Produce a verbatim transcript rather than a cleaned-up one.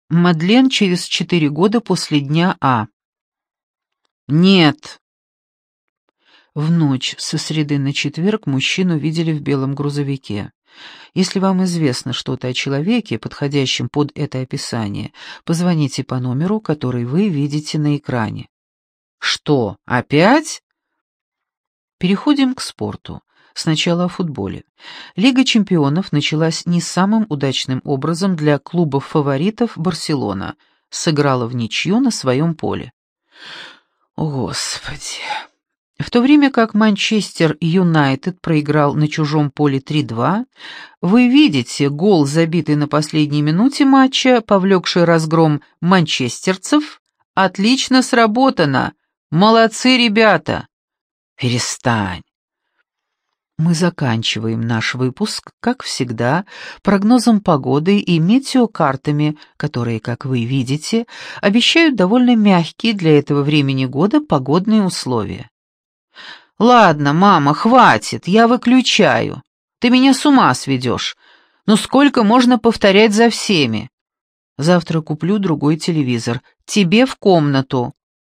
Мадлен через четыре года после дня А. Нет. В ночь со среды на четверг мужчину видели в белом грузовике. Если вам известно что-то о человеке, подходящем под это описание, позвоните по номеру, который вы видите на экране. Что, опять? Переходим к спорту. Сначала о футболе. Лига чемпионов началась не самым удачным образом для клубов-фаворитов Барселона. Сыграла в ничью на своем поле. О, Господи! В то время как Манчестер Юнайтед проиграл на чужом поле три-два, вы видите гол, забитый на последней минуте матча, повлекший разгром манчестерцев. Отлично сработано! Молодцы, ребята! Перестань! Мы заканчиваем наш выпуск, как всегда, прогнозом погоды и метеокартами, которые, как вы видите, обещают довольно мягкие для этого времени года погодные условия. «Ладно, мама, хватит, я выключаю. Ты меня с ума сведешь. Ну сколько можно повторять за всеми? Завтра куплю другой телевизор. Тебе в комнату».